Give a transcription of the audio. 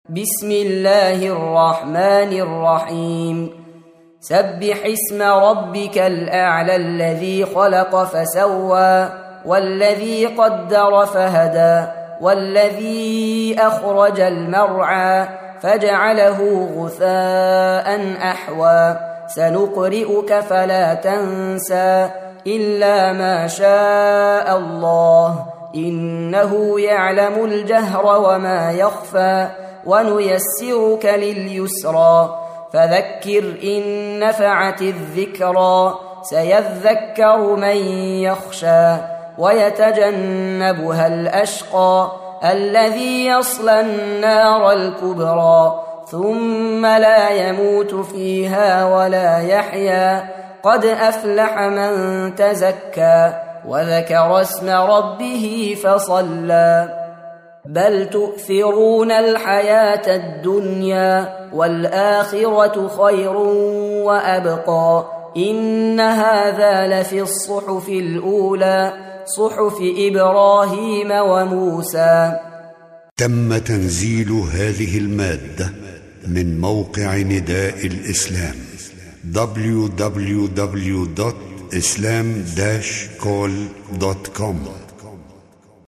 بسم الله الرحمن الرحيم سبح اسم ربك الأعلى الذي خلق فسوى والذي قدر فهدى والذي أخرج المرعى فجعله غثاء أحوى سنقرئك فلا تنسى إلا ما شاء الله إنه يعلم الجهر وما يخفى ونيسرك لليسرى فذكر إن نفعت الذكرى سيذكر من يخشى ويتجنبها الأشقى الذي يصلى النار الكبرى ثم لا يموت فيها ولا يحيا قد أفلح من تزكى وذكر اسم ربه فصلى بل تؤثرون الحياة الدنيا والآخرة خير وأبقى إن هذا لفي الصحف الأولى صحف إبراهيم وموسى. تم تنزيل هذه المادة من موقع نداء الإسلام www.islam-call.com